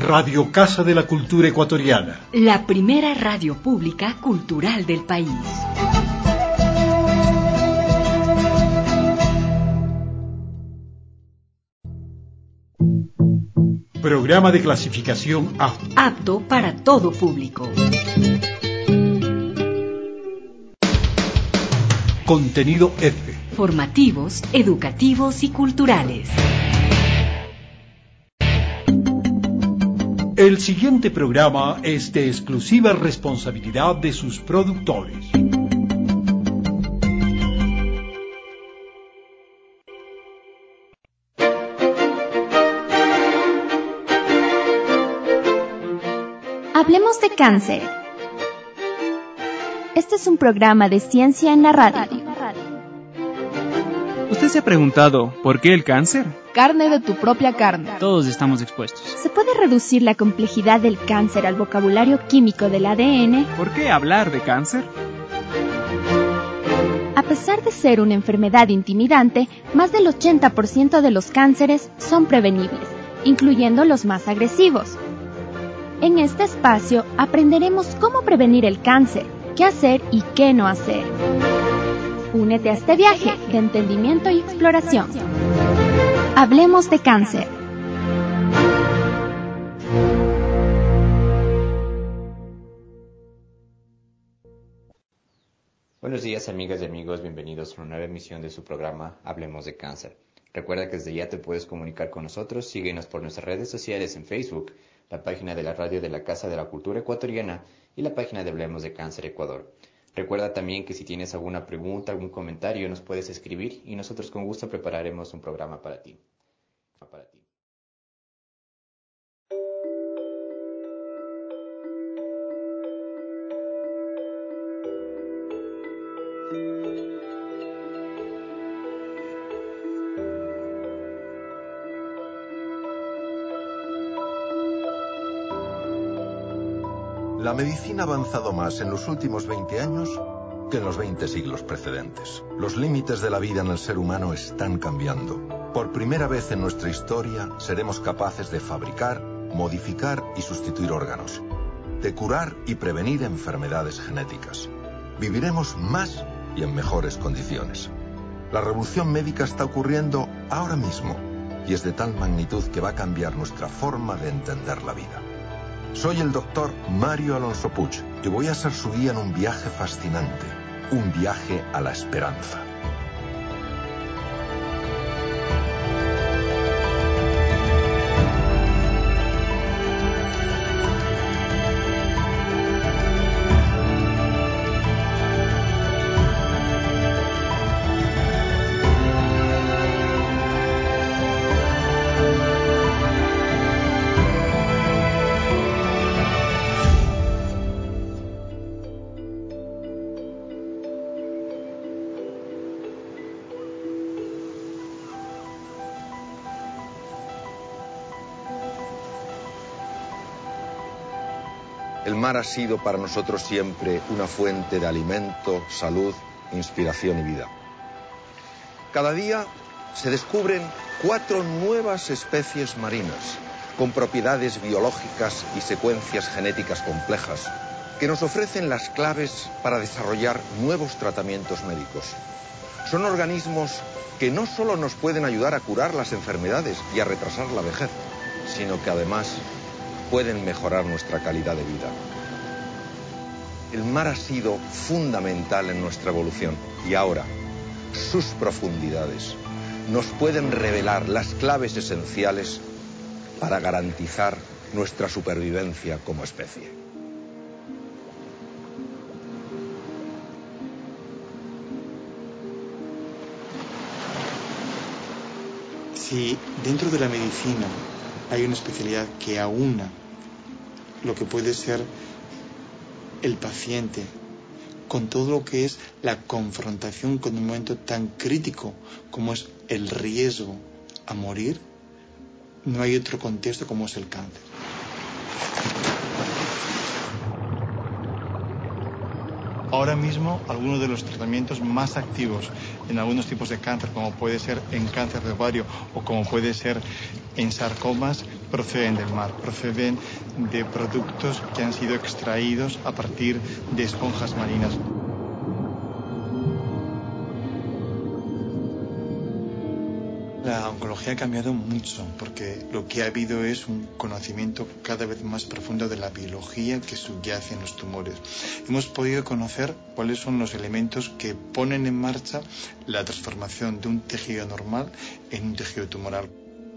Radio Casa de la Cultura Ecuatoriana. La primera radio pública cultural del país. Programa de clasificación A. Apto para todo público. Contenido F. Formativos, educativos y culturales. El siguiente programa es de exclusiva responsabilidad de sus productores. Hablemos de cáncer. Este es un programa de ciencia en la radio. ¿Usted se ha preguntado por qué el cáncer? Carne de tu propia carne. Todos estamos expuestos. ¿Se puede reducir la complejidad del cáncer al vocabulario químico del ADN? ¿Por qué hablar de cáncer? A pesar de ser una enfermedad intimidante, más del 80% de los cánceres son prevenibles, incluyendo los más agresivos. En este espacio aprenderemos cómo prevenir el cáncer, qué hacer y qué no hacer. Únete a este viaje de entendimiento y exploración. Hablemos de cáncer. Buenos días, amigas y amigos, bienvenidos a una nueva emisión de su programa Hablemos de Cáncer. Recuerda que desde ya te puedes comunicar con nosotros, síguenos por nuestras redes sociales en Facebook, la página de la radio de la Casa de la Cultura Ecuatoriana y la página de Hablemos de Cáncer Ecuador. Recuerda también que si tienes alguna pregunta, algún comentario, nos puedes escribir y nosotros con gusto prepararemos un programa para ti. La medicina ha avanzado más en los últimos 20 años que en los 20 siglos precedentes. Los límites de la vida en el ser humano están cambiando. Por primera vez en nuestra historia seremos capaces de fabricar, modificar y sustituir órganos, de curar y prevenir enfermedades genéticas. Viviremos más y en mejores condiciones. La revolución médica está ocurriendo ahora mismo y es de tal magnitud que va a cambiar nuestra forma de entender la vida. Soy el doctor Mario Alonso Puig y voy a ser su guía en un viaje fascinante, un viaje a la esperanza. El mar ha sido para nosotros siempre una fuente de alimento, salud, inspiración y vida. Cada día se descubren 4 nuevas especies marinas, con propiedades biológicas y secuencias genéticas complejas, que nos ofrecen las claves para desarrollar nuevos tratamientos médicos. Son organismos que no solo nos pueden ayudar a curar las enfermedades y a retrasar la vejez, sino que además pueden mejorar nuestra calidad de vida. El mar ha sido fundamental en nuestra evolución y ahora sus profundidades nos pueden revelar las claves esenciales para garantizar nuestra supervivencia como especie. Si dentro de la medicina hay una especialidad que aúna lo que puede ser el paciente con todo lo que es la confrontación con un momento tan crítico como es el riesgo a morir, no hay otro contexto como es el cáncer. Ahora mismo, algunos de los tratamientos más activos en algunos tipos de cáncer, como puede ser en cáncer de ovario o como puede ser en sarcomas, proceden del mar, proceden de productos que han sido extraídos a partir de esponjas marinas. La oncología ha cambiado mucho porque lo que ha habido es un conocimiento cada vez más profundo de la biología que subyace en los tumores. Hemos podido conocer cuáles son los elementos que ponen en marcha la transformación de un tejido normal en un tejido tumoral.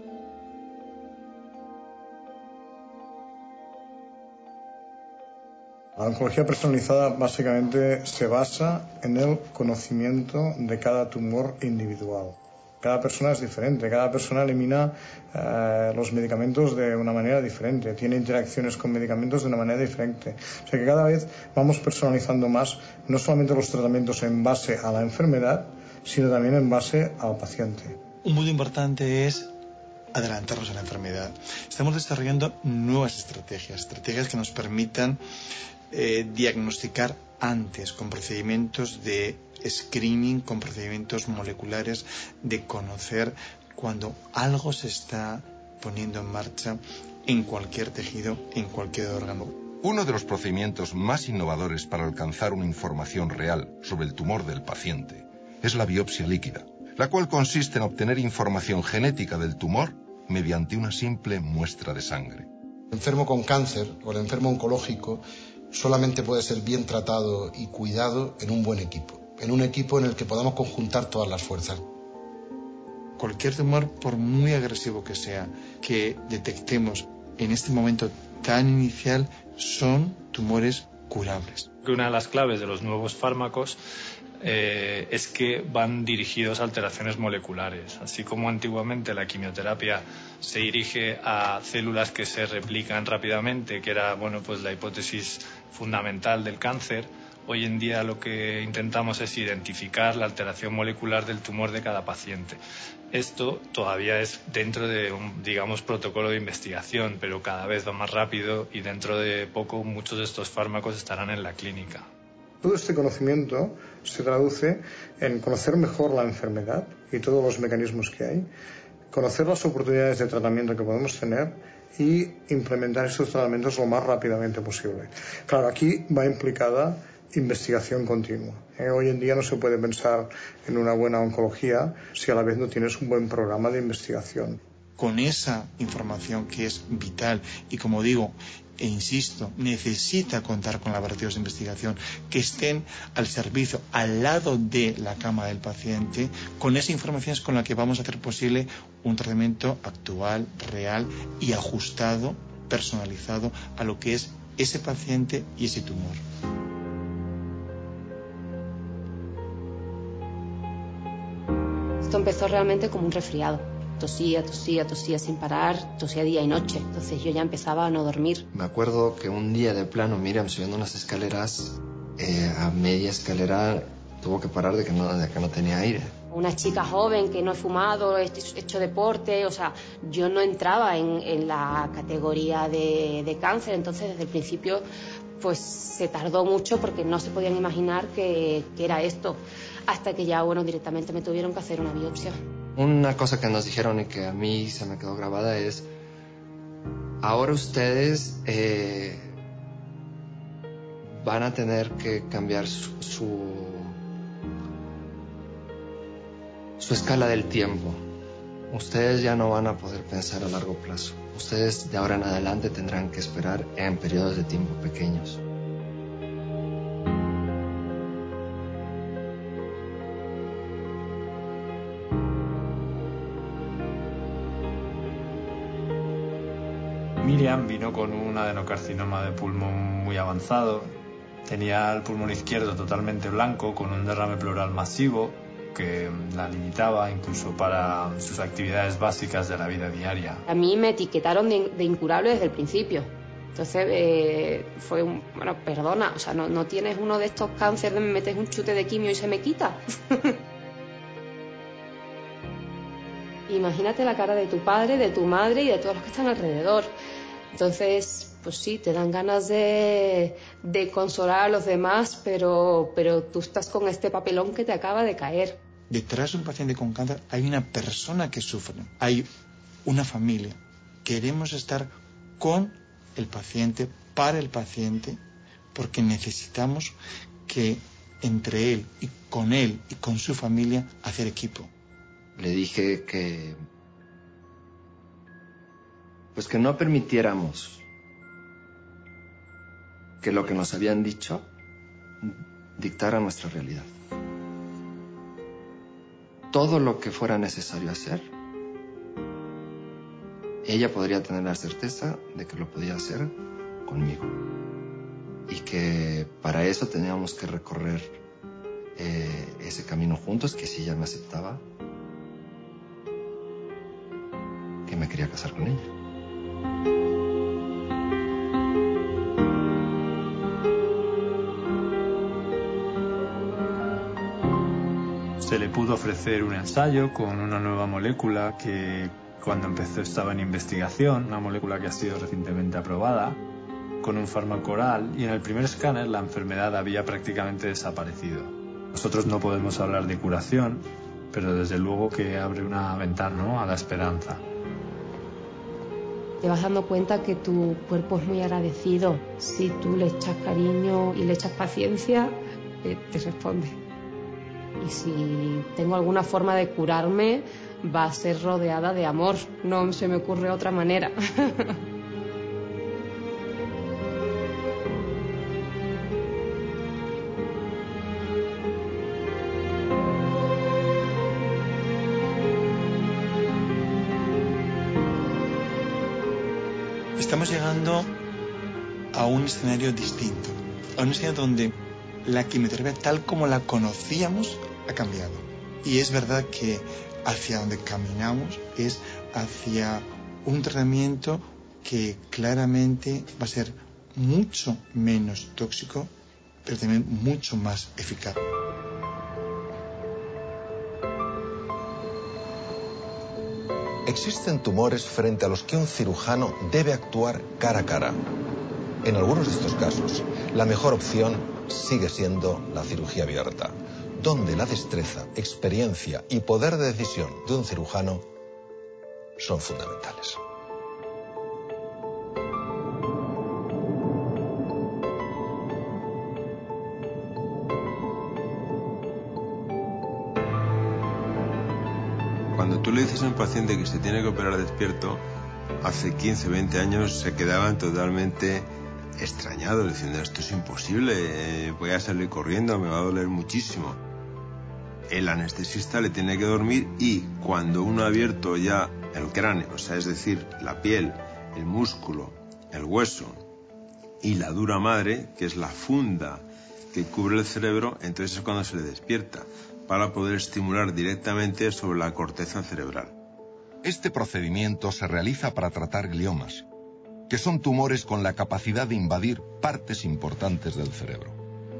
La oncología personalizada básicamente se basa en el conocimiento de cada tumor individual. Cada persona es diferente, cada persona elimina los medicamentos de una manera diferente, tiene interacciones con medicamentos de una manera diferente. O sea que cada vez vamos personalizando más, no solamente los tratamientos en base a la enfermedad, sino también en base al paciente. Un punto importante es adelantarnos a la enfermedad. Estamos desarrollando nuevas estrategias que nos permitan diagnosticar antes con procedimientos de screening, con procedimientos moleculares, de conocer cuando algo se está poniendo en marcha en cualquier tejido, en cualquier órgano. Uno de los procedimientos más innovadores para alcanzar una información real sobre el tumor del paciente es la biopsia líquida, la cual consiste en obtener información genética del tumor mediante una simple muestra de sangre. El enfermo con cáncer o el enfermo oncológico solamente puede ser bien tratado y cuidado en un buen equipo, en un equipo en el que podamos conjuntar todas las fuerzas. Cualquier tumor, por muy agresivo que sea, que detectemos en este momento tan inicial, son tumores curables. Una de las claves de los nuevos fármacos es que van dirigidos a alteraciones moleculares. Así como antiguamente la quimioterapia se dirige a células que se replican rápidamente, que era pues la hipótesis fundamental del cáncer, hoy en día lo que intentamos es identificar la alteración molecular del tumor de cada paciente. Esto todavía es dentro de un, protocolo de investigación, pero cada vez va más rápido y dentro de poco muchos de estos fármacos estarán en la clínica. Todo este conocimiento se traduce en conocer mejor la enfermedad y todos los mecanismos que hay, conocer las oportunidades de tratamiento que podemos tener y implementar estos tratamientos lo más rápidamente posible. Claro, aquí va implicada investigación continua. Hoy en día no se puede pensar en una buena oncología si a la vez no tienes un buen programa de investigación. Con esa información que es vital y, como digo, e insisto, necesita contar con laboratorios de investigación que estén al servicio, al lado de la cama del paciente. Con esa información es con la que vamos a hacer posible un tratamiento actual, real y ajustado, personalizado a lo que es ese paciente y ese tumor. Esto empezó realmente como un resfriado. Tosía sin parar, tosía día y noche. Entonces yo ya empezaba a no dormir. Me acuerdo que un día de plano, Miriam subiendo unas escaleras, a media escalera tuvo que parar de que no tenía aire. Una chica joven que no he fumado, he hecho deporte, yo no entraba en la categoría de cáncer. Entonces desde el principio pues se tardó mucho porque no se podían imaginar que era esto. Hasta que ya, directamente me tuvieron que hacer una biopsia. Una cosa que nos dijeron y que a mí se me quedó grabada es: ahora ustedes van a tener que cambiar su escala del tiempo. Ustedes ya no van a poder pensar a largo plazo. Ustedes de ahora en adelante tendrán que esperar en periodos de tiempo pequeños. Miriam vino con un adenocarcinoma de pulmón muy avanzado. Tenía el pulmón izquierdo totalmente blanco, con un derrame pleural masivo que la limitaba incluso para sus actividades básicas de la vida diaria. A mí me etiquetaron de incurable desde el principio. Entonces fue perdona, no tienes uno de estos cánceres de me metes un chute de quimio y se me quita. Imagínate la cara de tu padre, de tu madre y de todos los que están alrededor. Entonces pues sí, te dan ganas de consolar a los demás, pero tú estás con este papelón que te acaba de caer. Detrás de un paciente con cáncer hay una persona que sufre, hay una familia. Queremos estar con el paciente, para el paciente, porque necesitamos que entre él y con su familia hacer equipo. Le dije que no permitiéramos que lo que nos habían dicho dictara nuestra realidad. Todo lo que fuera necesario hacer, ella podría tener la certeza de que lo podía hacer conmigo. Y que para eso teníamos que recorrer ese camino juntos, que si ella me aceptaba, que me quería casar con ella. Se le pudo ofrecer un ensayo con una nueva molécula que cuando empezó estaba en investigación, una molécula que ha sido recientemente aprobada, con un fármaco oral, y en el primer escáner la enfermedad había prácticamente desaparecido. Nosotros no podemos hablar de curación, pero desde luego que abre una ventana, ¿no?, a la esperanza. Te vas dando cuenta que tu cuerpo es muy agradecido. Si tú le echas cariño y le echas paciencia, te responde. Y si tengo alguna forma de curarme, va a ser rodeada de amor. No se me ocurre otra manera. Estamos llegando a un escenario distinto, a un escenario donde la quimioterapia tal como la conocíamos ha cambiado. Y es verdad que hacia donde caminamos es hacia un tratamiento que claramente va a ser mucho menos tóxico, pero también mucho más eficaz. Existen tumores frente a los que un cirujano debe actuar cara a cara. En algunos de estos casos, la mejor opción sigue siendo la cirugía abierta, donde la destreza, experiencia y poder de decisión de un cirujano son fundamentales. Cuando tú le dices a un paciente que se tiene que operar despierto, hace 15, 20 años se quedaban totalmente extrañados, diciendo esto es imposible, voy a salir corriendo, me va a doler muchísimo. El anestesista le tiene que dormir y cuando uno ha abierto ya el cráneo, o sea, es decir, la piel, el músculo, el hueso y la dura madre, que es la funda que cubre el cerebro, entonces es cuando se le despierta, para poder estimular directamente sobre la corteza cerebral. Este procedimiento se realiza para tratar gliomas, que son tumores con la capacidad de invadir partes importantes del cerebro.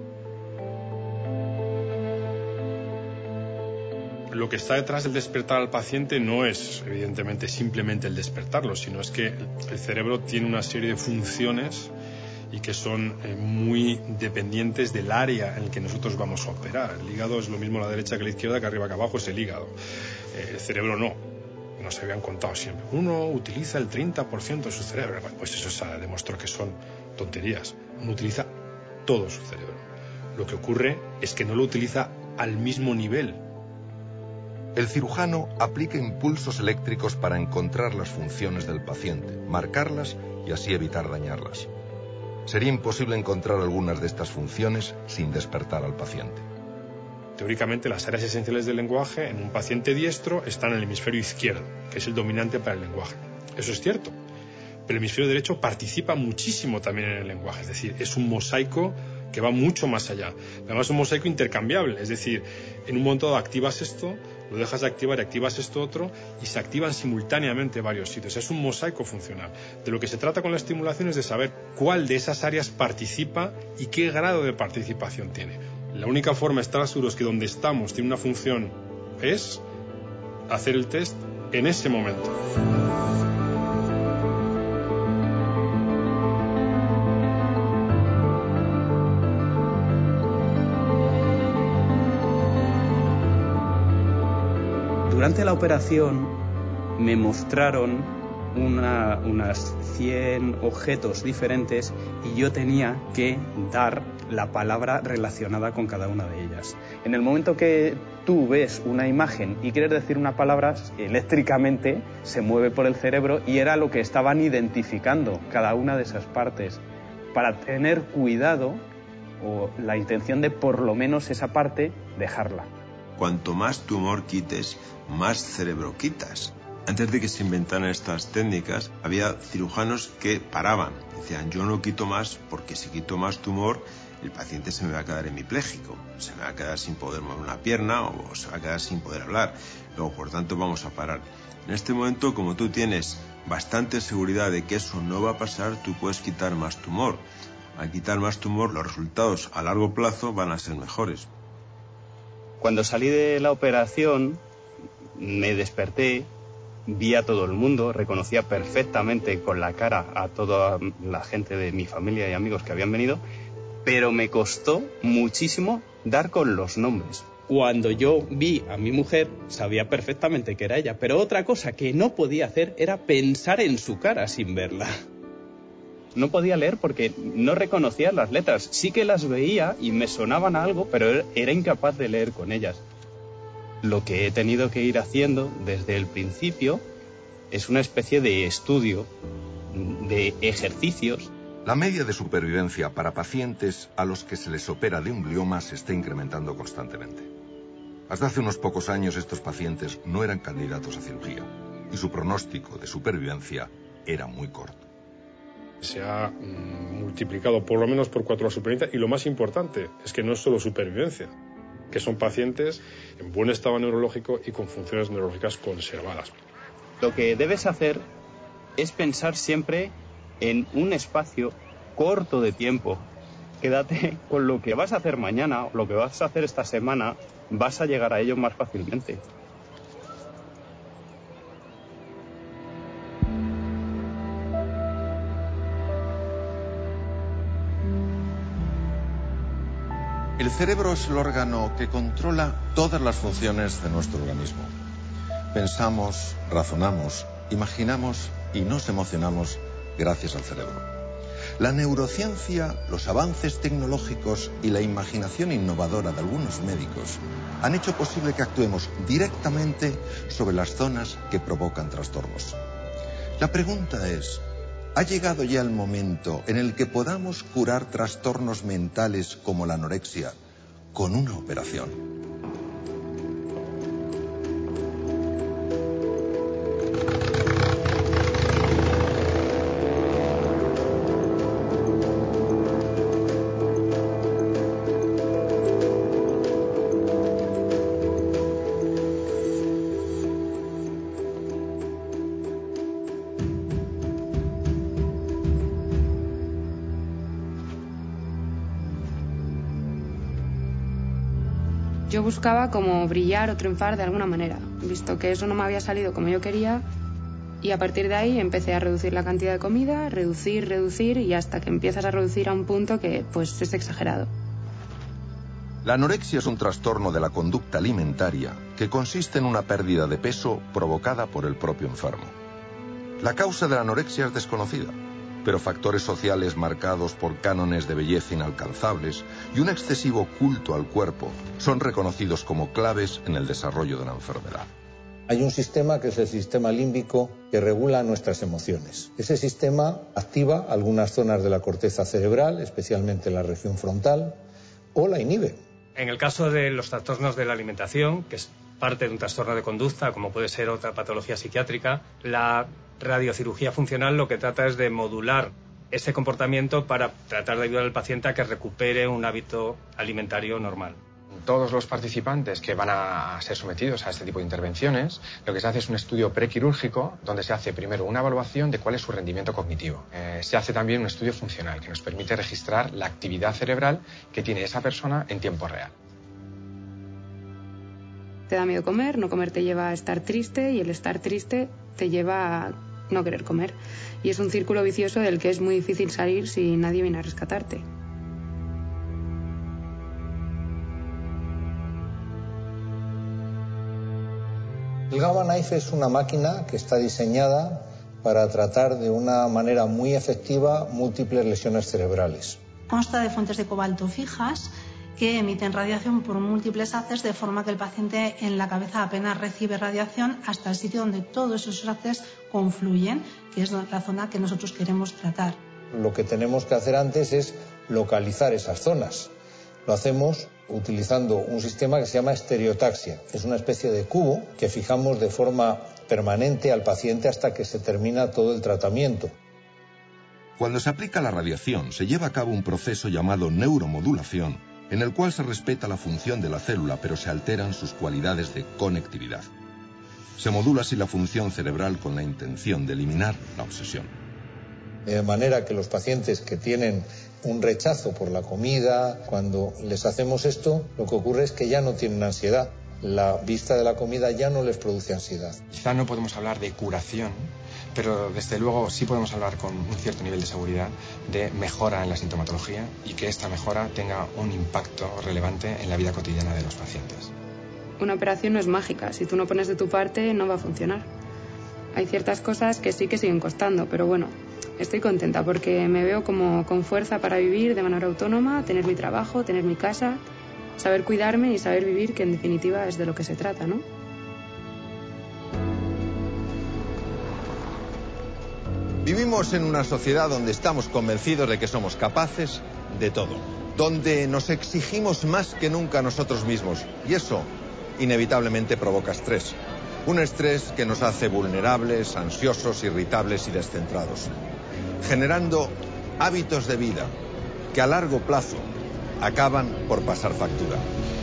Lo que está detrás del despertar al paciente no es, evidentemente, simplemente el despertarlo, sino es que el cerebro tiene una serie de funciones y que son muy dependientes del área en el que nosotros vamos a operar. El hígado es lo mismo a la derecha que a la izquierda, que arriba que abajo es el hígado. El cerebro no. Nos habían contado siempre. Uno utiliza el 30% de su cerebro. Pues eso se demostró que son tonterías. Uno utiliza todo su cerebro. Lo que ocurre es que no lo utiliza al mismo nivel. El cirujano aplica impulsos eléctricos para encontrar las funciones del paciente, marcarlas y así evitar dañarlas. Sería imposible encontrar algunas de estas funciones sin despertar al paciente. Teóricamente, las áreas esenciales del lenguaje en un paciente diestro están en el hemisferio izquierdo, que es el dominante para el lenguaje. Eso es cierto. Pero el hemisferio derecho participa muchísimo también en el lenguaje. Es decir, es un mosaico que va mucho más allá. Además, es un mosaico intercambiable. Es decir, en un momento dado activas esto, lo dejas de activar y activas esto otro, y se activan simultáneamente varios sitios. Es un mosaico funcional. De lo que se trata con la estimulación es de saber cuál de esas áreas participa y qué grado de participación tiene. La única forma de estar seguros que donde estamos tiene una función es hacer el test en ese momento. Durante la operación me mostraron unas 100 objetos diferentes y yo tenía que dar la palabra relacionada con cada una de ellas. En el momento que tú ves una imagen y quieres decir una palabra, eléctricamente se mueve por el cerebro y era lo que estaban identificando cada una de esas partes, para tener cuidado o la intención de por lo menos esa parte dejarla. Cuanto más tumor quites, más cerebro quitas. Antes de que se inventaran estas técnicas, había cirujanos que paraban. Decían, yo no quito más porque si quito más tumor, el paciente se me va a quedar hemipléjico, se me va a quedar sin poder mover una pierna o se va a quedar sin poder hablar. Luego, por tanto, vamos a parar. En este momento, como tú tienes bastante seguridad de que eso no va a pasar, tú puedes quitar más tumor. Al quitar más tumor, los resultados a largo plazo van a ser mejores. Cuando salí de la operación, me desperté, vi a todo el mundo, reconocía perfectamente con la cara a toda la gente de mi familia y amigos que habían venido, pero me costó muchísimo dar con los nombres. Cuando yo vi a mi mujer, sabía perfectamente que era ella, pero otra cosa que no podía hacer era pensar en su cara sin verla. No podía leer porque no reconocía las letras. Sí que las veía y me sonaban a algo, pero era incapaz de leer con ellas. Lo que he tenido que ir haciendo desde el principio es una especie de estudio, de ejercicios. La media de supervivencia para pacientes a los que se les opera de un glioma se está incrementando constantemente. Hasta hace unos pocos años estos pacientes no eran candidatos a cirugía y su pronóstico de supervivencia era muy corto. Se ha multiplicado por lo menos por 4 la supervivencia y lo más importante es que no es solo supervivencia, que son pacientes en buen estado neurológico y con funciones neurológicas conservadas. Lo que debes hacer es pensar siempre en un espacio corto de tiempo. Quédate con lo que vas a hacer mañana o lo que vas a hacer esta semana, vas a llegar a ello más fácilmente. El cerebro es el órgano que controla todas las funciones de nuestro organismo. Pensamos, razonamos, imaginamos y nos emocionamos gracias al cerebro. La neurociencia, los avances tecnológicos y la imaginación innovadora de algunos médicos han hecho posible que actuemos directamente sobre las zonas que provocan trastornos. La pregunta es, ¿ha llegado ya el momento en el que podamos curar trastornos mentales como la anorexia con una operación? Yo buscaba como brillar o triunfar de alguna manera, visto que eso no me había salido como yo quería, y a partir de ahí empecé a reducir la cantidad de comida, reducir, y hasta que empiezas a reducir a un punto que pues es exagerado. La anorexia es un trastorno de la conducta alimentaria que consiste en una pérdida de peso provocada por el propio enfermo. La causa de la anorexia es desconocida, pero factores sociales marcados por cánones de belleza inalcanzables y un excesivo culto al cuerpo son reconocidos como claves en el desarrollo de la enfermedad. Hay un sistema que es el sistema límbico que regula nuestras emociones. Ese sistema activa algunas zonas de la corteza cerebral, especialmente la región frontal, o la inhibe. En el caso de los trastornos de la alimentación, que es parte de un trastorno de conducta, como puede ser otra patología psiquiátrica, la radiocirugía funcional lo que trata es de modular ese comportamiento para tratar de ayudar al paciente a que recupere un hábito alimentario normal. Todos los participantes que van a ser sometidos a este tipo de intervenciones, lo que se hace es un estudio prequirúrgico donde se hace primero una evaluación de cuál es su rendimiento cognitivo. Se hace también un estudio funcional que nos permite registrar la actividad cerebral que tiene esa persona en tiempo real. Te da miedo comer, no comer te lleva a estar triste y el estar triste te lleva a no querer comer. Y es un círculo vicioso del que es muy difícil salir si nadie viene a rescatarte. El Gamma Knife es una máquina que está diseñada para tratar de una manera muy efectiva múltiples lesiones cerebrales. Consta de fuentes de cobalto fijas que emiten radiación por múltiples haces, de forma que el paciente en la cabeza apenas recibe radiación hasta el sitio donde todos esos haces confluyen, que es la zona que nosotros queremos tratar. Lo que tenemos que hacer antes es localizar esas zonas. Lo hacemos utilizando un sistema que se llama estereotaxia. Es una especie de cubo que fijamos de forma permanente al paciente hasta que se termina todo el tratamiento. Cuando se aplica la radiación, se lleva a cabo un proceso llamado neuromodulación, en el cual se respeta la función de la célula, pero se alteran sus cualidades de conectividad. Se modula así la función cerebral con la intención de eliminar la obsesión. De manera que los pacientes que tienen un rechazo por la comida, cuando les hacemos esto, lo que ocurre es que ya no tienen ansiedad. La vista de la comida ya no les produce ansiedad. Quizá no podemos hablar de curación, pero desde luego sí podemos hablar con un cierto nivel de seguridad de mejora en la sintomatología y que esta mejora tenga un impacto relevante en la vida cotidiana de los pacientes. Una operación no es mágica. Si tú no pones de tu parte, no va a funcionar. Hay ciertas cosas que sí que siguen costando, pero bueno, estoy contenta porque me veo como con fuerza para vivir de manera autónoma, tener mi trabajo, tener mi casa, saber cuidarme y saber vivir, que en definitiva es de lo que se trata, ¿no? Vivimos en una sociedad donde estamos convencidos de que somos capaces de todo, donde nos exigimos más que nunca a nosotros mismos, y eso inevitablemente provoca estrés. Un estrés que nos hace vulnerables, ansiosos, irritables y descentrados, generando hábitos de vida que a largo plazo acaban por pasar factura.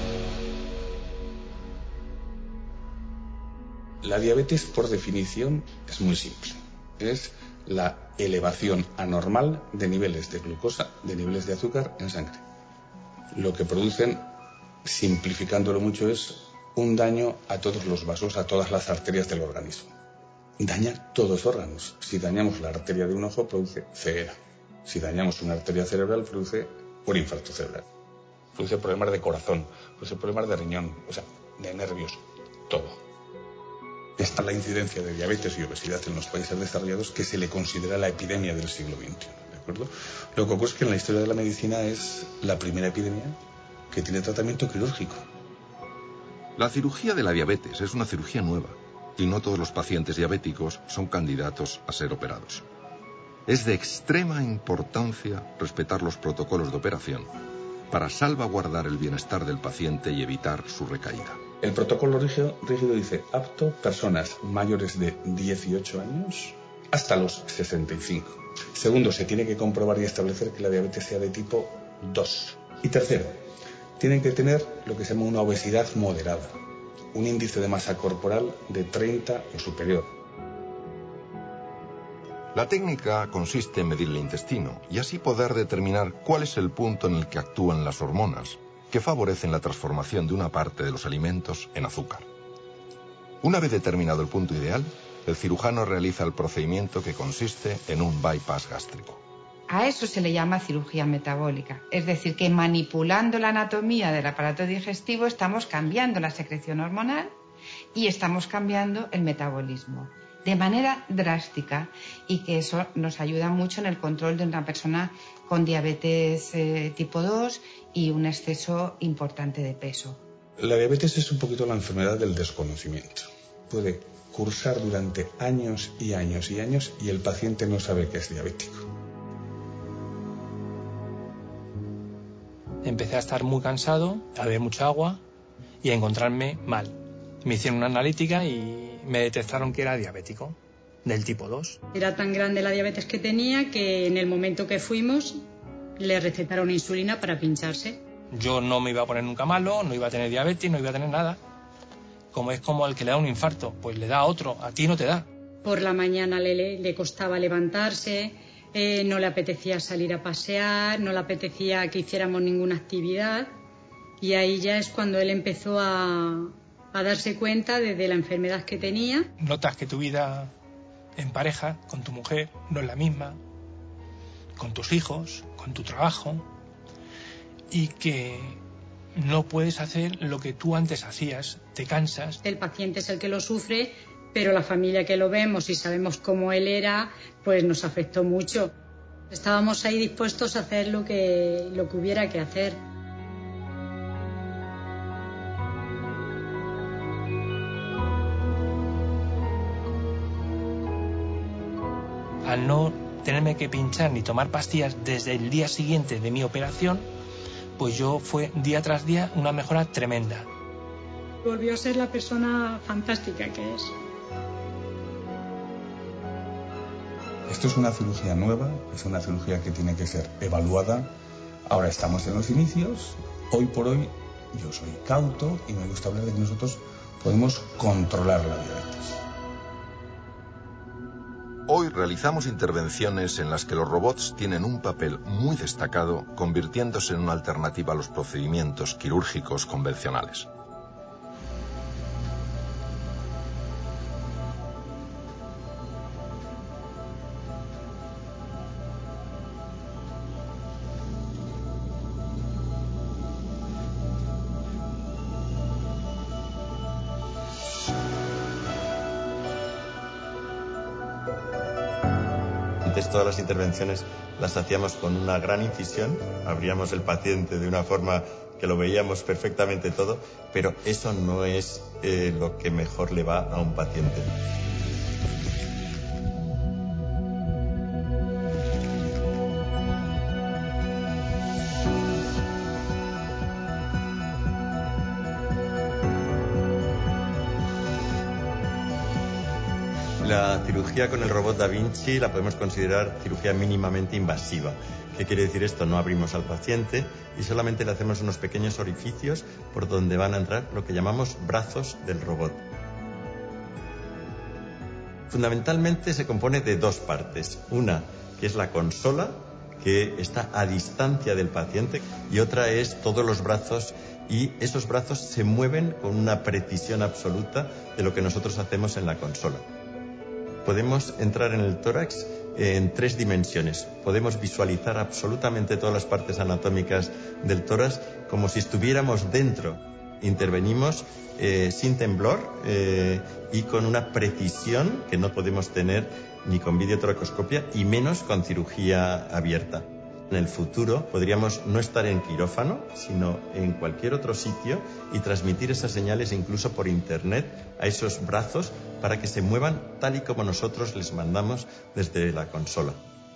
La diabetes, por definición, es muy simple. Es la elevación anormal de niveles de glucosa, de niveles de azúcar en sangre. Lo que producen, simplificándolo mucho, es un daño a todos los vasos, a todas las arterias del organismo. Daña todos los órganos. Si dañamos la arteria de un ojo, produce ceguera. Si dañamos una arteria cerebral, produce un infarto cerebral. Produce problemas de corazón, produce problemas de riñón, o sea, de nervios, todo. Está la incidencia de diabetes y obesidad en los países desarrollados, que se le considera la epidemia del siglo XXI, ¿de acuerdo? Lo que ocurre es que en la historia de la medicina es la primera epidemia que tiene tratamiento quirúrgico. La cirugía de la diabetes es una cirugía nueva y no todos los pacientes diabéticos son candidatos a ser operados. Es de extrema importancia respetar los protocolos de operación para salvaguardar el bienestar del paciente y evitar su recaída. El protocolo rígido dice apto personas mayores de 18 años hasta los 65. Segundo, se tiene que comprobar y establecer que la diabetes sea de tipo 2. Y tercero, tienen que tener lo que se llama una obesidad moderada, un índice de masa corporal de 30 o superior. La técnica consiste en medir el intestino y así poder determinar cuál es el punto en el que actúan las hormonas que favorecen la transformación de una parte de los alimentos en azúcar. Una vez determinado el punto ideal, el cirujano realiza el procedimiento que consiste en un bypass gástrico. A eso se le llama cirugía metabólica, es decir, que manipulando la anatomía del aparato digestivo estamos cambiando la secreción hormonal y estamos cambiando el metabolismo de manera drástica, y que eso nos ayuda mucho en el control de una persona con diabetes tipo 2 y un exceso importante de peso. La diabetes es un poquito la enfermedad del desconocimiento. Puede cursar durante años y años y años y el paciente no sabe que es diabético. Empecé a estar muy cansado, a beber mucha agua y a encontrarme mal. Me hicieron una analítica y me detectaron que era diabético, del tipo 2. Era tan grande la diabetes que tenía que en el momento que fuimos le recetaron insulina para pincharse. Yo no me iba a poner nunca malo, no iba a tener diabetes, no iba a tener nada. Como es como al que le da un infarto, pues le da a otro, a ti no te da. Por la mañana le costaba levantarse, no le apetecía salir a pasear, no le apetecía que hiciéramos ninguna actividad, y ahí ya es cuando él empezó a darse cuenta de la enfermedad que tenía. Notas que tu vida en pareja, con tu mujer, no es la misma, con tus hijos, con tu trabajo, y que no puedes hacer lo que tú antes hacías, te cansas. El paciente es el que lo sufre, pero la familia que lo vemos y sabemos cómo él era, pues nos afectó mucho. Estábamos ahí dispuestos a hacer lo que hubiera que hacer. Al no tenerme que pinchar ni tomar pastillas desde el día siguiente de mi operación, pues yo fue día tras día una mejora tremenda. Volvió a ser la persona fantástica que es. Esto es una cirugía nueva, es una cirugía que tiene que ser evaluada. Ahora estamos en los inicios. Hoy por hoy yo soy cauto y me gusta hablar de que nosotros podemos controlar la diabetes. Hoy realizamos intervenciones en las que los robots tienen un papel muy destacado, convirtiéndose en una alternativa a los procedimientos quirúrgicos convencionales. Todas las intervenciones las hacíamos con una gran incisión, abríamos el paciente de una forma que lo veíamos perfectamente todo, pero eso no es lo que mejor le va a un paciente. La cirugía con el robot Da Vinci la podemos considerar cirugía mínimamente invasiva. ¿Qué quiere decir esto? No abrimos al paciente y solamente le hacemos unos pequeños orificios por donde van a entrar lo que llamamos brazos del robot. Fundamentalmente se compone de dos partes. Una, que es la consola, que está a distancia del paciente, y otra es todos los brazos, y esos brazos se mueven con una precisión absoluta de lo que nosotros hacemos en la consola. Podemos entrar en el tórax en 3 dimensiones. Podemos visualizar absolutamente todas las partes anatómicas del tórax como si estuviéramos dentro. Intervenimos sin temblor y con una precisión que no podemos tener ni con videotoracoscopia y menos con cirugía abierta. En el futuro podríamos no estar en quirófano, sino en cualquier otro sitio y transmitir esas señales incluso por internet a esos brazos para que se muevan tal y como nosotros les mandamos desde la consola.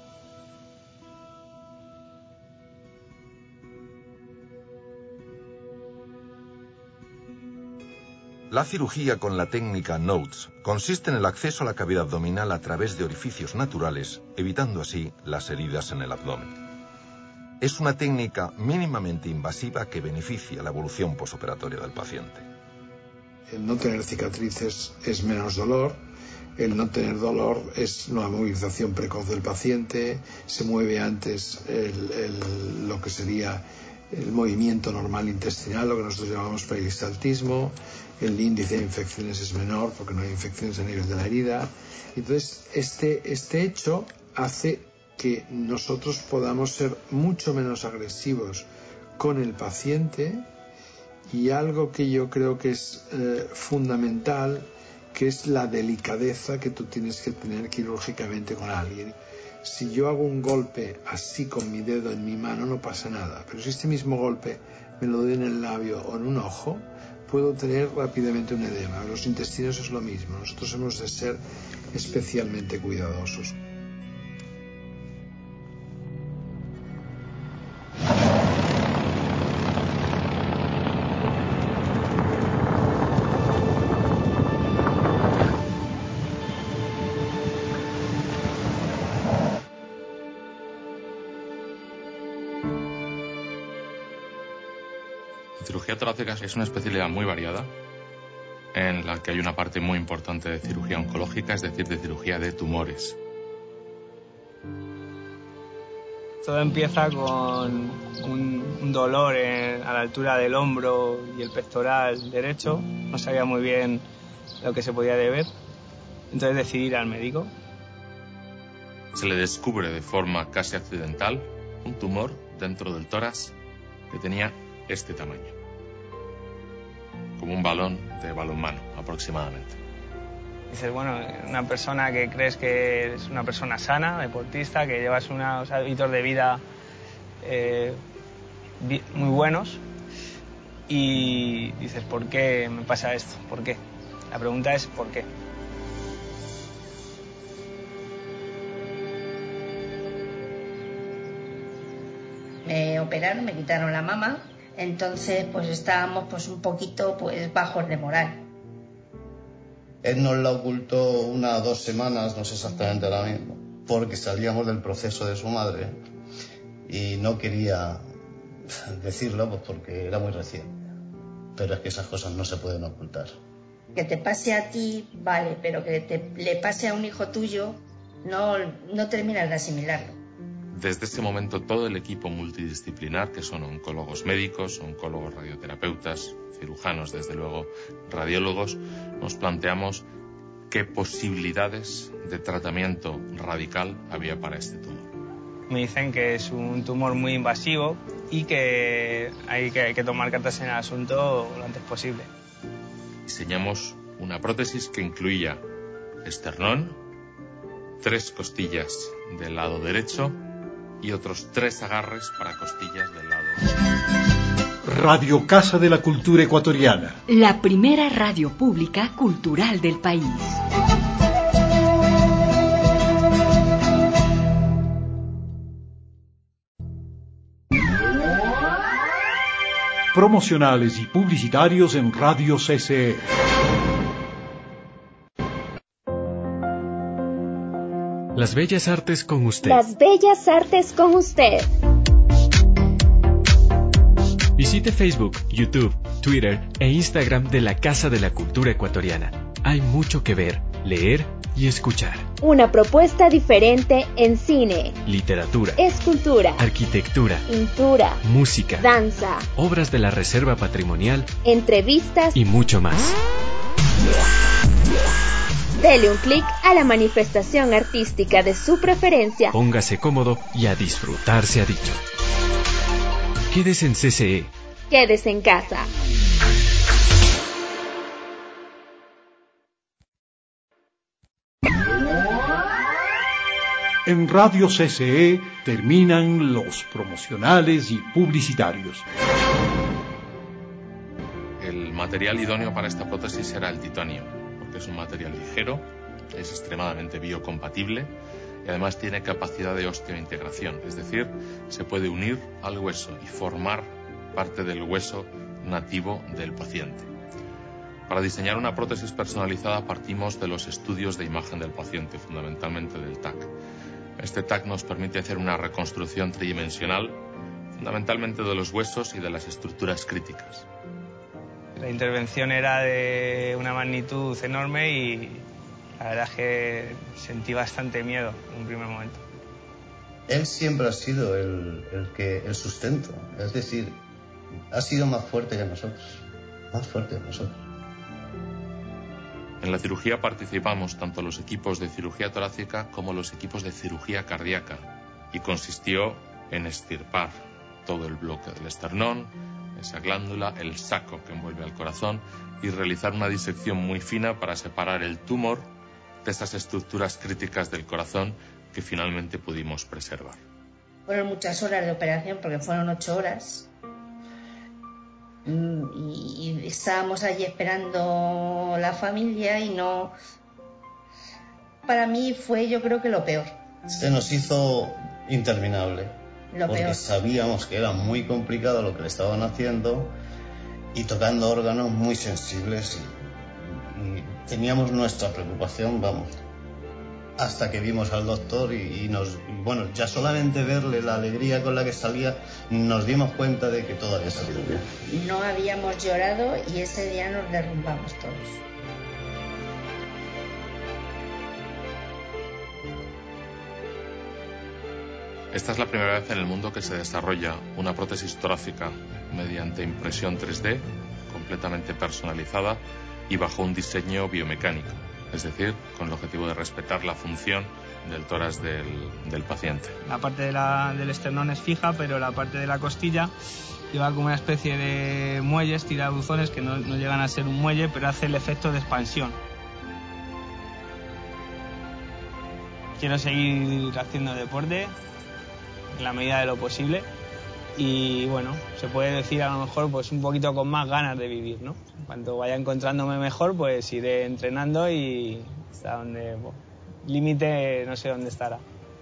La cirugía con la técnica NOTES consiste en el acceso a la cavidad abdominal a través de orificios naturales, evitando así las heridas en el abdomen. Es una técnica mínimamente invasiva que beneficia la evolución posoperatoria del paciente. El no tener cicatrices es menos dolor, el no tener dolor es una movilización precoz del paciente, se mueve antes lo que sería el movimiento normal intestinal, lo que nosotros llamamos peristaltismo, el índice de infecciones es menor porque no hay infecciones a nivel de la herida. Entonces, este hecho hace que nosotros podamos ser mucho menos agresivos con el paciente, y algo que yo creo que es fundamental, que es la delicadeza que tú tienes que tener quirúrgicamente con alguien. Si yo hago un golpe así con mi dedo en mi mano no pasa nada, pero si este mismo golpe me lo doy en el labio o en un ojo, puedo tener rápidamente un edema. Los intestinos es lo mismo, nosotros hemos de ser especialmente cuidadosos. La cirugía torácica es una especialidad muy variada, en la que hay una parte muy importante de cirugía oncológica, es decir, de cirugía de tumores. Todo empieza con un dolor a la altura del hombro y el pectoral derecho. No sabía muy bien lo que se podía deber, entonces decidí ir al médico. Se le descubre de forma casi accidental un tumor dentro del tórax que tenía este tamaño. como un balón de balonmano aproximadamente. Dices, bueno, una persona que crees que es una persona sana, deportista, que llevas unos hábitos de vida muy buenos, y dices, ¿por qué me pasa esto? ¿Por qué? La pregunta es ¿por qué? Me operaron, me quitaron la mama, entonces pues estábamos pues un poquito pues bajos de moral. Él nos la ocultó 1 o 2 semanas, no sé exactamente ahora mismo, porque salíamos del proceso de su madre y no quería decirlo pues porque era muy reciente. Pero es que esas cosas no se pueden ocultar. Que te pase a ti, vale, pero que le pase a un hijo tuyo, no terminas de asimilarlo. Desde ese momento todo el equipo multidisciplinar, que son oncólogos médicos, oncólogos radioterapeutas, cirujanos desde luego, radiólogos, nos planteamos qué posibilidades de tratamiento radical había para este tumor. Me dicen que es un tumor muy invasivo y que hay que tomar cartas en el asunto lo antes posible. Diseñamos una prótesis que incluía esternón, 3 costillas del lado derecho y otros 3 agarres para costillas del lado derecho. Radio Casa de la Cultura Ecuatoriana. La primera radio pública cultural del país. Promocionales y publicitarios en Radio CCE. Las Bellas Artes con usted. Las Bellas Artes con usted. Visite Facebook, YouTube, Twitter e Instagram de la Casa de la Cultura Ecuatoriana. Hay mucho que ver, leer y escuchar. Una propuesta diferente en cine, literatura, escultura, arquitectura, pintura, música, danza, obras de la Reserva Patrimonial, entrevistas y mucho más. Dele un clic a la manifestación artística de su preferencia. Póngase cómodo y a disfrutar se ha dicho. Quédese en CCE. Quédese en casa. En Radio CCE terminan los promocionales y publicitarios. El material idóneo para esta prótesis era el titanio, porque es un material ligero, es extremadamente biocompatible y además tiene capacidad de osteointegración, es decir, se puede unir al hueso y formar parte del hueso nativo del paciente. Para diseñar una prótesis personalizada partimos de los estudios de imagen del paciente, fundamentalmente del TAC. Este TAC nos permite hacer una reconstrucción tridimensional, fundamentalmente de los huesos y de las estructuras críticas. La intervención era de una magnitud enorme y la verdad es que sentí bastante miedo en un primer momento. Él siempre ha sido el sustento, es decir, ha sido más fuerte que nosotros, más fuerte que nosotros. En la cirugía participamos tanto los equipos de cirugía torácica como los equipos de cirugía cardíaca y consistió en extirpar todo el bloque del esternón, esa glándula, el saco que envuelve al corazón y realizar una disección muy fina para separar el tumor de esas estructuras críticas del corazón que finalmente pudimos preservar. Fueron muchas horas de operación porque fueron 8 horas. Y estábamos allí esperando la familia y no... Para mí fue, yo creo que lo peor. Se nos hizo interminable. Porque Peor. Sabíamos que era muy complicado lo que le estaban haciendo y tocando órganos muy sensibles y teníamos nuestra preocupación, vamos, hasta que vimos al doctor y bueno, ya solamente verle la alegría con la que salía, nos dimos cuenta de que todo había salido bien. No habíamos llorado y ese día nos derrumbamos todos. Esta es la primera vez en el mundo que se desarrolla una prótesis torácica mediante impresión 3D, completamente personalizada y bajo un diseño biomecánico. es decir, con el objetivo de respetar la función del tórax del paciente. La parte del esternón es fija, pero la parte de la costilla lleva como una especie de muelles, tirabuzones, que no llegan a ser un muelle, pero hace el efecto de expansión. Quiero seguir haciendo deporte en la medida de lo posible y bueno, se puede decir a lo mejor pues un poquito con más ganas de vivir, ¿no? Cuando vaya encontrándome mejor, pues iré entrenando y hasta donde límite no sé dónde estará.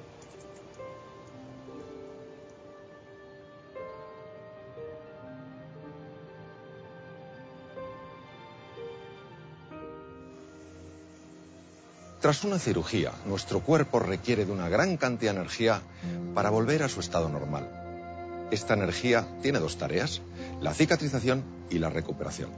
Tras una cirugía, nuestro cuerpo requiere de una gran cantidad de energía para volver a su estado normal. Esta energía tiene dos tareas, la cicatrización y la recuperación.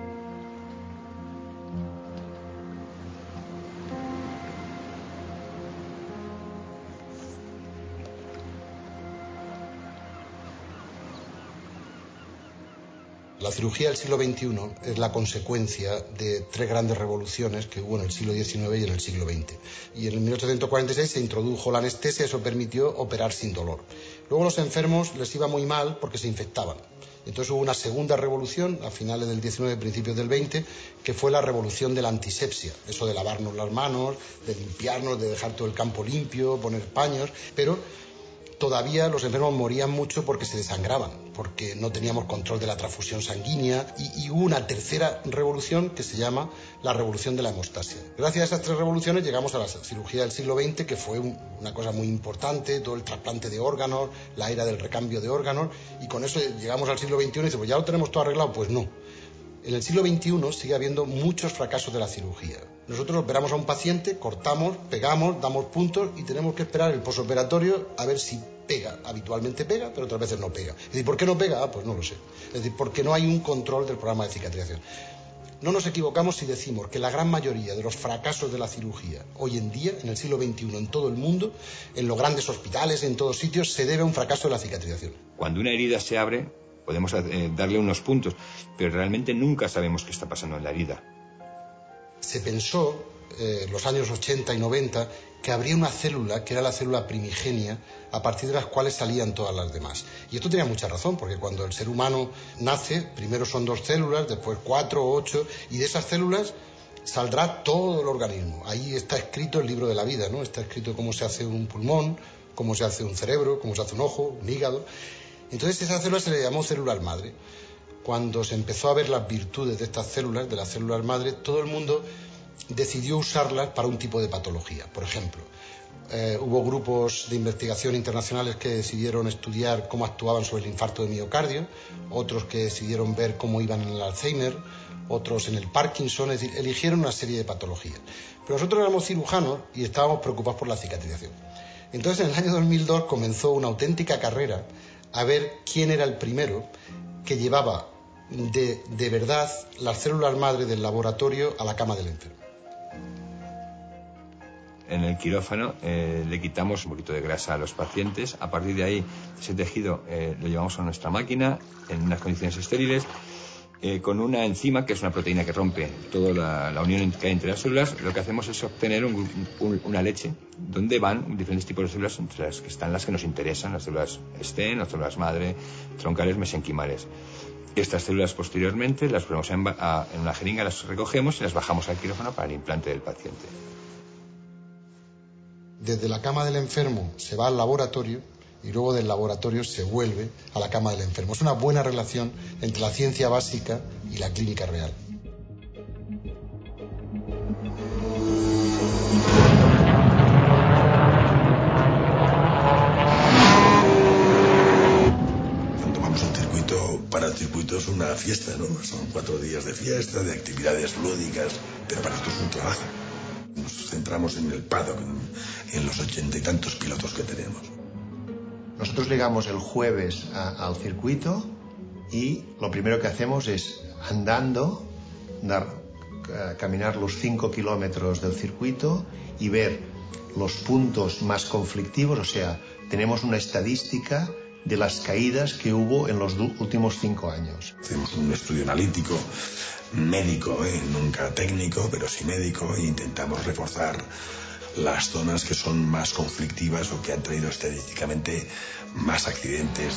La cirugía del siglo XXI es la consecuencia de tres grandes revoluciones que hubo en el siglo XIX y en el siglo XX. Y en el 1846 se introdujo la anestesia, eso permitió operar sin dolor. Luego a los enfermos les iba muy mal porque se infectaban. Entonces hubo una segunda revolución a finales del XIX, principios del XX, que fue la revolución de la antisepsia. Eso de lavarnos las manos, de limpiarnos, de dejar todo el campo limpio, poner paños, pero todavía los enfermos morían mucho porque se desangraban, porque no teníamos control de la transfusión sanguínea y hubo una tercera revolución que se llama la revolución de la hemostasia. Gracias a esas tres revoluciones llegamos a la cirugía del siglo XX, que fue una cosa muy importante, todo el trasplante de órganos, la era del recambio de órganos, y con eso llegamos al siglo XXI y dice, pues ya lo tenemos todo arreglado. Pues no. En el siglo XXI sigue habiendo muchos fracasos de la cirugía. Nosotros operamos a un paciente, cortamos, pegamos, damos puntos y tenemos que esperar el posoperatorio a ver si pega. Habitualmente pega, pero otras veces no pega. Es decir, ¿por qué no pega? Pues no lo sé. Es decir, porque no hay un control del programa de cicatrización. No nos equivocamos si decimos que la gran mayoría de los fracasos de la cirugía hoy en día, en el siglo XXI, en todo el mundo, en los grandes hospitales, en todos sitios, se debe a un fracaso de la cicatrización. Cuando una herida se abre, podemos darle unos puntos, pero realmente nunca sabemos qué está pasando en la herida. Se pensó en los años 80 y 90 que habría una célula que era la célula primigenia a partir de las cuales salían todas las demás. Y esto tenía mucha razón, porque cuando el ser humano nace, primero son 2 células, después 4 o 8, y de esas células saldrá todo el organismo. Ahí está escrito el libro de la vida, ¿no? Está escrito cómo se hace un pulmón, cómo se hace un cerebro, cómo se hace un ojo, un hígado. Entonces esa célula se le llamó células madre. Cuando se empezó a ver las virtudes de estas células, de las células madre, todo el mundo decidió usarlas para un tipo de patología. Por ejemplo, hubo grupos de investigación internacionales que decidieron estudiar cómo actuaban sobre el infarto de miocardio, otros que decidieron ver cómo iban en el Alzheimer, otros en el Parkinson, es decir, eligieron una serie de patologías. Pero nosotros éramos cirujanos y estábamos preocupados por la cicatrización. Entonces en el año 2002 comenzó una auténtica carrera a ver quién era el primero que llevaba de verdad las células madre del laboratorio a la cama del enfermo. En el quirófano le quitamos un poquito de grasa a los pacientes. A partir de ahí, ese tejido lo llevamos a nuestra máquina en unas condiciones estériles con una enzima que es una proteína que rompe toda la unión que hay entre las células. Lo que hacemos es obtener una leche donde van diferentes tipos de células, entre las que están las que nos interesan, las células STEM, las células madre, troncales, mesenquimales. Estas células posteriormente las ponemos en una jeringa, las recogemos y las bajamos al quirófano para el implante del paciente. Desde la cama del enfermo se va al laboratorio y luego del laboratorio se vuelve a la cama del enfermo. Es una buena relación entre la ciencia básica y la clínica real. Cuando vamos a un circuito, para el circuito es una fiesta, ¿no? Son 4 días de fiesta, de actividades lúdicas, pero para esto es un trabajo. Nos centramos en el paddock, en los 80 y tantos pilotos que tenemos. Nosotros llegamos el jueves al circuito y lo primero que hacemos es andando, caminar los 5 kilómetros del circuito y ver los puntos más conflictivos, o sea, tenemos una estadística de las caídas que hubo en los últimos 5 años. Hacemos un estudio analítico, médico, nunca técnico, pero sí médico, e intentamos reforzar las zonas que son más conflictivas o que han traído estadísticamente más accidentes.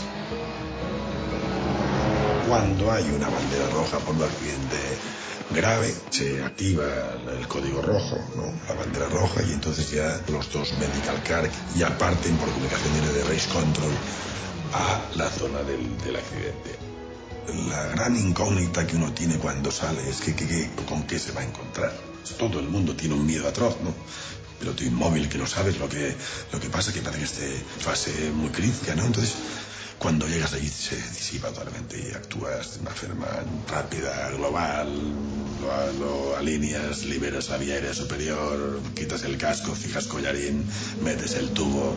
Cuando hay una bandera roja por un accidente grave, se activa el código rojo, ¿no? La bandera roja, y entonces ya los 2 medical car ya parten por comunicación de race control a la zona del accidente. La gran incógnita que uno tiene cuando sale es con qué se va a encontrar. Todo el mundo tiene un miedo atroz, ¿no? Piloto inmóvil que no sabes lo que pasa, que parece que esté en fase muy crítica, ¿no? Entonces, cuando llegas allí se disipa totalmente y actúas de una forma rápida, global, lo alineas, liberas la vía aérea superior, quitas el casco, fijas collarín, metes el tubo.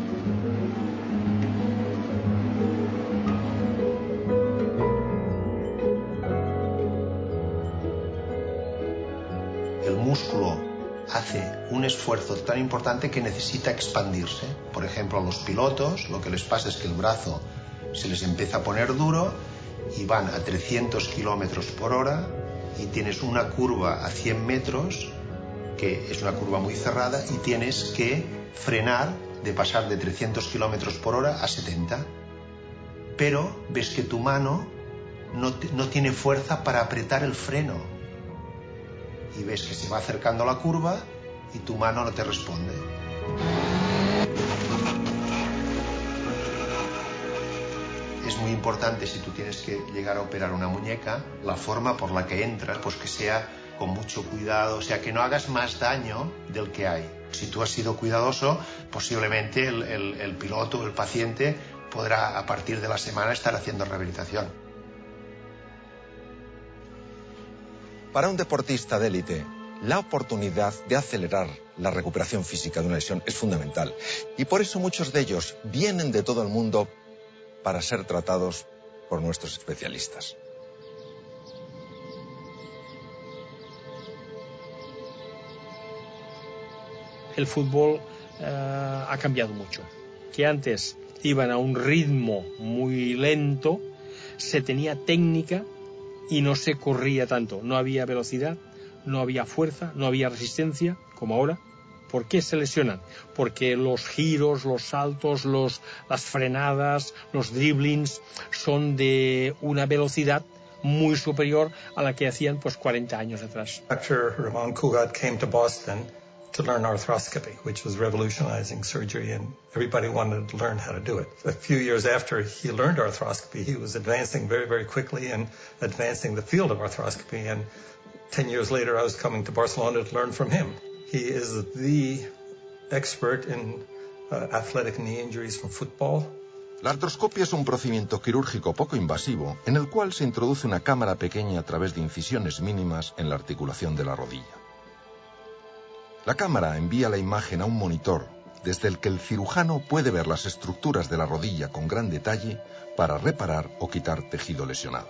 El músculo hace un esfuerzo tan importante que necesita expandirse. Por ejemplo, a los pilotos lo que les pasa es que el brazo se les empieza a poner duro y van a 300 kilómetros por hora y tienes una curva a 100 metros que es una curva muy cerrada y tienes que frenar de pasar de 300 kilómetros por hora a 70. Pero ves que tu mano no tiene fuerza para apretar el freno. Y ves que se va acercando la curva y tu mano no te responde. Es muy importante, si tú tienes que llegar a operar una muñeca, la forma por la que entras, pues que sea con mucho cuidado, o sea, que no hagas más daño del que hay. Si tú has sido cuidadoso, posiblemente el piloto o el paciente podrá a partir de la semana estar haciendo rehabilitación. Para un deportista de élite, la oportunidad de acelerar la recuperación física de una lesión es fundamental. Y por eso muchos de ellos vienen de todo el mundo para ser tratados por nuestros especialistas. El fútbol ha cambiado mucho. Que antes iban a un ritmo muy lento, se tenía técnica y no se corría tanto, no había velocidad, no había fuerza, no había resistencia, como ahora. ¿Por qué se lesionan? Porque los giros, los saltos, las frenadas, los dribblings son de una velocidad muy superior a la que hacían pues 40 años atrás. Dr. Ramon Cugat came to Boston to learn arthroscopy, which was revolutionizing surgery, and everybody wanted to learn how to do it. A few years after he learned arthroscopy, he was advancing very, very quickly and advancing the field of arthroscopy. And 10 years later, I was coming to Barcelona to learn from him. He is the expert in athletic knee injuries from football. La artroscopia es un procedimiento quirúrgico poco invasivo en el cual se introduce una cámara pequeña a través de incisiones mínimas en la articulación de la rodilla. La cámara envía la imagen a un monitor desde el que el cirujano puede ver las estructuras de la rodilla con gran detalle para reparar o quitar tejido lesionado.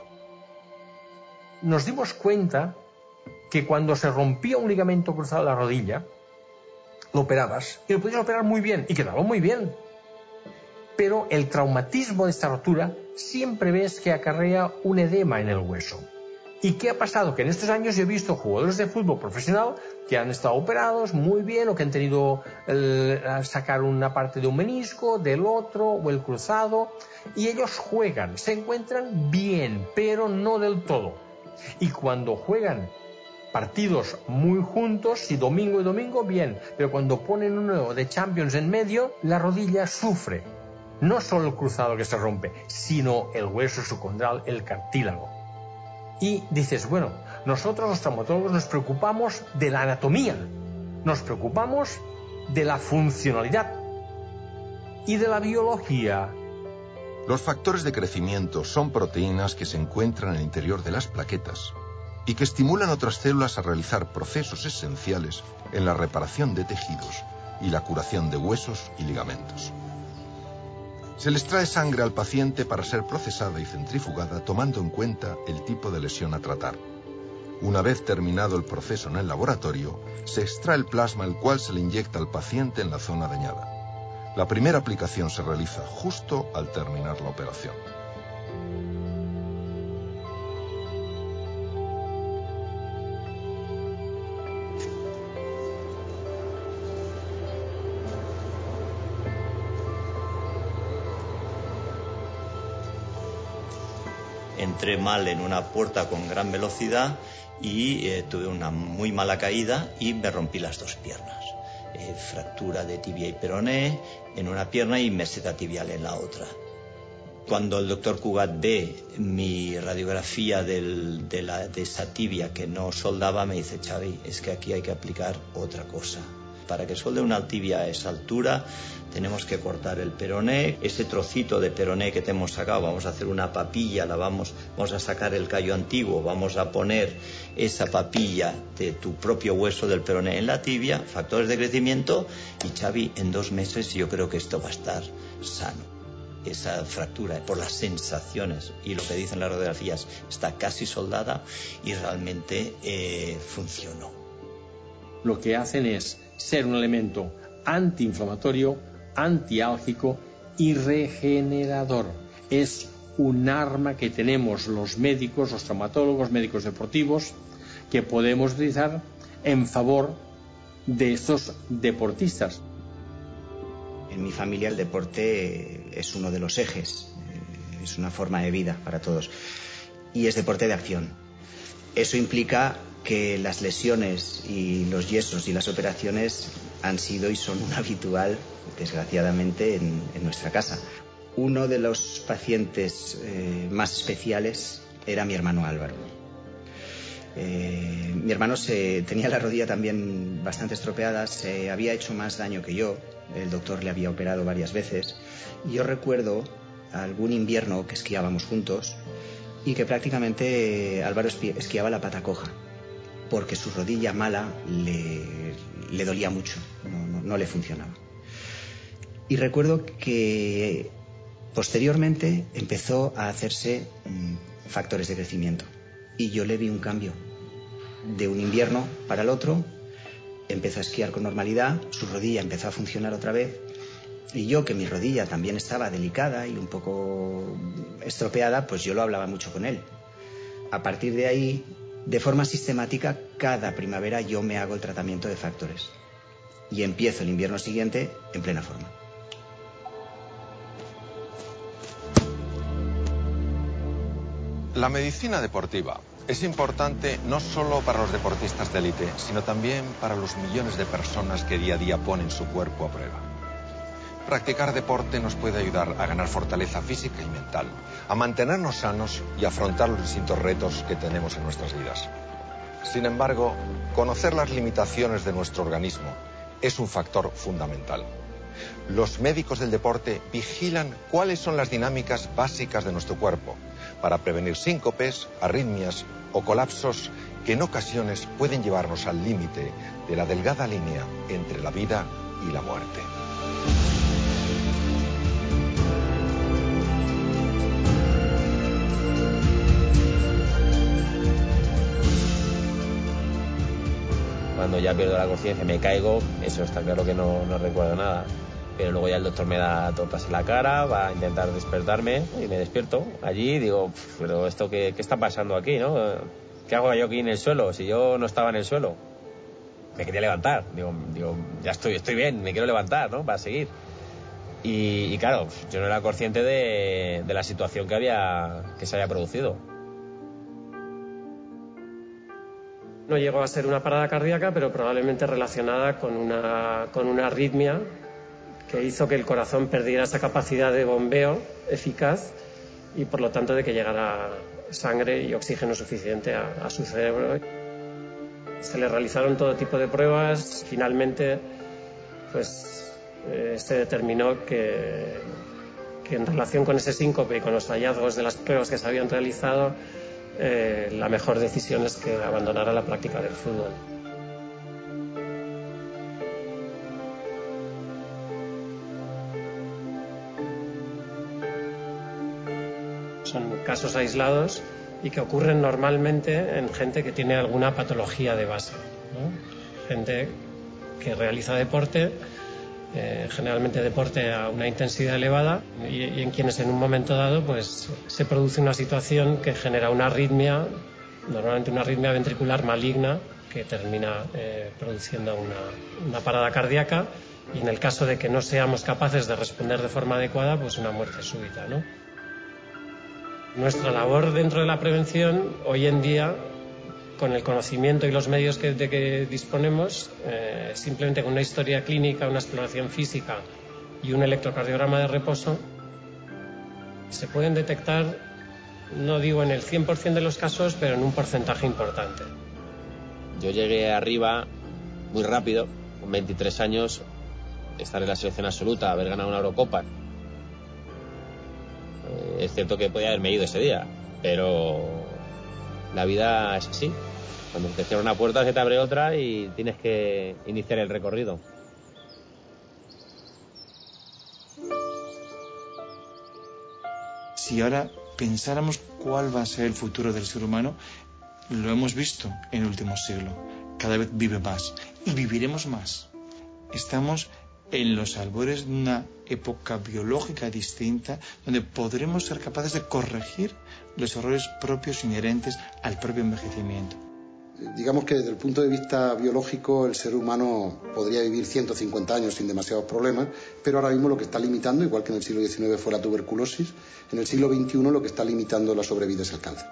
Nos dimos cuenta que cuando se rompía un ligamento cruzado de la rodilla, lo operabas y lo podías operar muy bien y quedaba muy bien. Pero el traumatismo de esta rotura siempre ves que acarrea un edema en el hueso. ¿Y qué ha pasado? Que en estos años he visto jugadores de fútbol profesional que han estado operados muy bien o que han tenido sacar una parte de un menisco, del otro o el cruzado, y ellos juegan, se encuentran bien, pero no del todo. Y cuando juegan partidos muy juntos, si domingo y domingo, bien, pero cuando ponen uno de Champions en medio, la rodilla sufre. No solo el cruzado que se rompe, sino el hueso subcondral, el cartílago. Y dices, bueno, nosotros los traumatólogos nos preocupamos de la anatomía, nos preocupamos de la funcionalidad y de la biología. Los factores de crecimiento son proteínas que se encuentran en el interior de las plaquetas y que estimulan otras células a realizar procesos esenciales en la reparación de tejidos y la curación de huesos y ligamentos. Se les trae sangre al paciente para ser procesada y centrifugada tomando en cuenta el tipo de lesión a tratar. Una vez terminado el proceso en el laboratorio, se extrae el plasma el cual se le inyecta al paciente en la zona dañada. La primera aplicación se realiza justo al terminar la operación. Entré mal en una puerta con gran velocidad y tuve una muy mala caída y me rompí las dos piernas. Fractura de tibia y peroné en una pierna y meseta tibial en la otra. Cuando el doctor Cugat ve mi radiografía de esa tibia que no soldaba, me dice: Xavi, es que aquí hay que aplicar otra cosa. Para que solde una tibia a esa altura tenemos que cortar el peroné. Ese trocito de peroné que te hemos sacado, vamos a hacer una papilla, vamos a sacar el callo antiguo, vamos a poner esa papilla de tu propio hueso del peroné en la tibia, factores de crecimiento, y Xavi, en 2 meses yo creo que esto va a estar sano. Esa fractura, por las sensaciones y lo que dicen las radiografías, está casi soldada y realmente funcionó. Lo que hacen es ser un elemento antiinflamatorio, antiálgico y regenerador. Es un arma que tenemos los médicos, los traumatólogos, médicos deportivos, que podemos utilizar en favor de estos deportistas. En mi familia el deporte es uno de los ejes, es una forma de vida para todos y es deporte de acción. Eso implica que las lesiones y los yesos y las operaciones han sido y son un habitual, desgraciadamente, en nuestra casa. Uno de los pacientes más especiales era mi hermano Álvaro. Mi hermano tenía la rodilla también bastante estropeada, se había hecho más daño que yo, el doctor le había operado varias veces. Y yo recuerdo algún invierno que esquiábamos juntos y que prácticamente Álvaro esquiaba la pata coja, porque su rodilla mala le dolía mucho, no le funcionaba. Y recuerdo que posteriormente empezó a hacerse factores de crecimiento y yo le vi un cambio. De un invierno para el otro empezó a esquiar con normalidad, su rodilla empezó a funcionar otra vez y yo, que mi rodilla también estaba delicada y un poco estropeada, pues yo lo hablaba mucho con él. A partir de ahí, de forma sistemática, cada primavera yo me hago el tratamiento de factores y empiezo el invierno siguiente en plena forma. La medicina deportiva es importante no solo para los deportistas de élite, sino también para los millones de personas que día a día ponen su cuerpo a prueba. Practicar deporte nos puede ayudar a ganar fortaleza física y mental, a mantenernos sanos y afrontar los distintos retos que tenemos en nuestras vidas. Sin embargo, conocer las limitaciones de nuestro organismo es un factor fundamental. Los médicos del deporte vigilan cuáles son las dinámicas básicas de nuestro cuerpo para prevenir síncopes, arritmias o colapsos que en ocasiones pueden llevarnos al límite de la delgada línea entre la vida y la muerte. Cuando ya pierdo la conciencia, me caigo, eso está claro que no recuerdo nada. Pero luego ya el doctor me da tortas en la cara, va a intentar despertarme y me despierto allí y digo, pero esto ¿qué está pasando aquí, no? ¿Qué hago yo aquí en el suelo si yo no estaba en el suelo? Me quería levantar, digo ya estoy bien, me quiero levantar, ¿no? Para seguir. Y claro, yo no era consciente de la situación que se había producido. No llegó a ser una parada cardíaca, pero probablemente relacionada con una arritmia que hizo que el corazón perdiera esa capacidad de bombeo eficaz y por lo tanto de que llegara sangre y oxígeno suficiente a su cerebro. Se le realizaron todo tipo de pruebas. Finalmente se determinó que en relación con ese síncope y con los hallazgos de las pruebas que se habían realizado, la mejor decisión es que abandonara la práctica del fútbol. Son casos aislados y que ocurren normalmente en gente que tiene alguna patología de base, ¿no? Gente que realiza deporte generalmente deporte a una intensidad elevada, y en quienes en un momento dado pues se produce una situación que genera una arritmia, normalmente una arritmia ventricular maligna, que termina produciendo una parada cardíaca, y en el caso de que no seamos capaces de responder de forma adecuada, pues una muerte súbita, ¿no? Nuestra labor dentro de la prevención hoy en día, con el conocimiento y los medios de que disponemos, simplemente con una historia clínica, una exploración física y un electrocardiograma de reposo, se pueden detectar, no digo en el 100% de los casos, pero en un porcentaje importante. Yo llegué arriba muy rápido, con 23 años, estar en la selección absoluta, haber ganado una Eurocopa. Es cierto que podía haberme ido ese día, pero la vida es así. Cuando te cierra una puerta se te abre otra y tienes que iniciar el recorrido. Si ahora pensáramos cuál va a ser el futuro del ser humano, lo hemos visto en el último siglo. Cada vez vive más y viviremos más. Estamos en los albores de una época biológica distinta, donde podremos ser capaces de corregir los errores propios inherentes al propio envejecimiento. Digamos que desde el punto de vista biológico el ser humano podría vivir 150 años sin demasiados problemas, pero ahora mismo lo que está limitando, igual que en el siglo XIX fue la tuberculosis, en el siglo XXI lo que está limitando la sobrevida es el cáncer.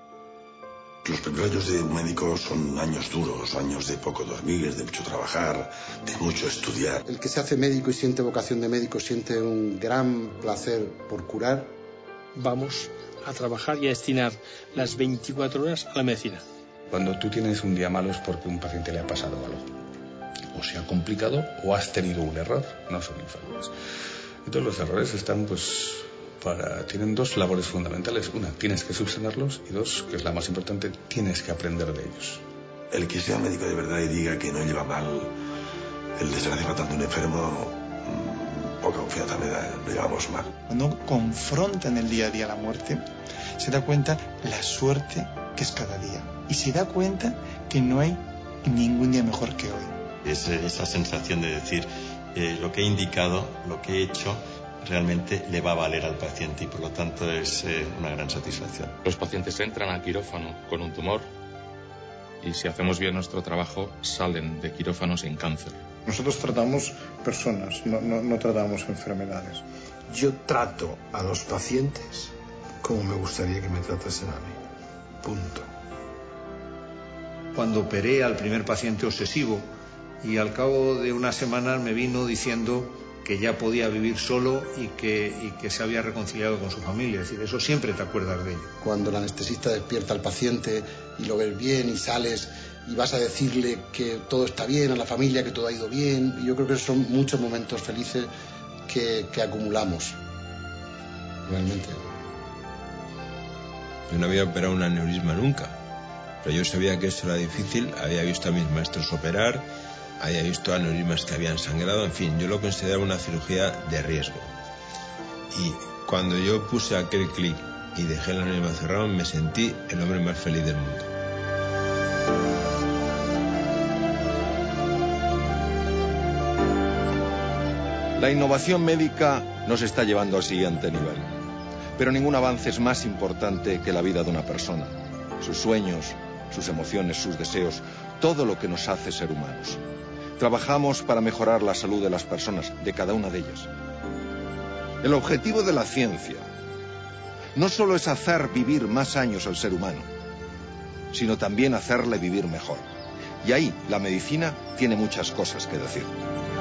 Los primeros años de un médico son años duros, años de poco dormir, de mucho trabajar, de mucho estudiar. El que se hace médico y siente vocación de médico siente un gran placer por curar. Vamos a trabajar y a destinar las 24 horas a la medicina. Cuando tú tienes un día malo es porque a un paciente le ha pasado algo. O se ha complicado o has tenido un error, no son infalibles. Entonces los errores están tienen dos labores fundamentales. Una, tienes que subsanarlos, y dos, que es la más importante, tienes que aprender de ellos. El que sea médico de verdad y diga que no lleva mal el desgracia tratando a un enfermo, poca confianza me da, lo llevamos mal. Cuando confronta en el día a día la muerte, se da cuenta la suerte que es cada día. Y se da cuenta que no hay ningún día mejor que hoy. Es esa sensación de decir, lo que he indicado, lo que he hecho, realmente le va a valer al paciente, y por lo tanto es una gran satisfacción. Los pacientes entran al quirófano con un tumor y si hacemos bien nuestro trabajo salen de quirófano sin cáncer. Nosotros tratamos personas, no tratamos enfermedades. Yo trato a los pacientes como me gustaría que me tratasen a mí. Punto. Cuando operé al primer paciente obsesivo, y al cabo de unas semanas me vino diciendo que ya podía vivir solo y que se había reconciliado con su familia. Es decir, eso siempre te acuerdas de ello. Cuando el anestesista despierta al paciente y lo ves bien y sales y vas a decirle que todo está bien, a la familia que todo ha ido bien, y yo creo que son muchos momentos felices que acumulamos realmente. Yo no había operado un aneurisma nunca, pero yo sabía que eso era difícil, había visto a mis maestros operar, había visto aneurismas que habían sangrado, en fin, yo lo consideraba una cirugía de riesgo. Y cuando yo puse aquel clic y dejé el aneurisma cerrado, me sentí el hombre más feliz del mundo. La innovación médica nos está llevando al siguiente nivel, pero ningún avance es más importante que la vida de una persona, sus sueños, sus emociones, sus deseos, todo lo que nos hace ser humanos. Trabajamos para mejorar la salud de las personas, de cada una de ellas. El objetivo de la ciencia no solo es hacer vivir más años al ser humano, sino también hacerle vivir mejor. Y ahí la medicina tiene muchas cosas que decir.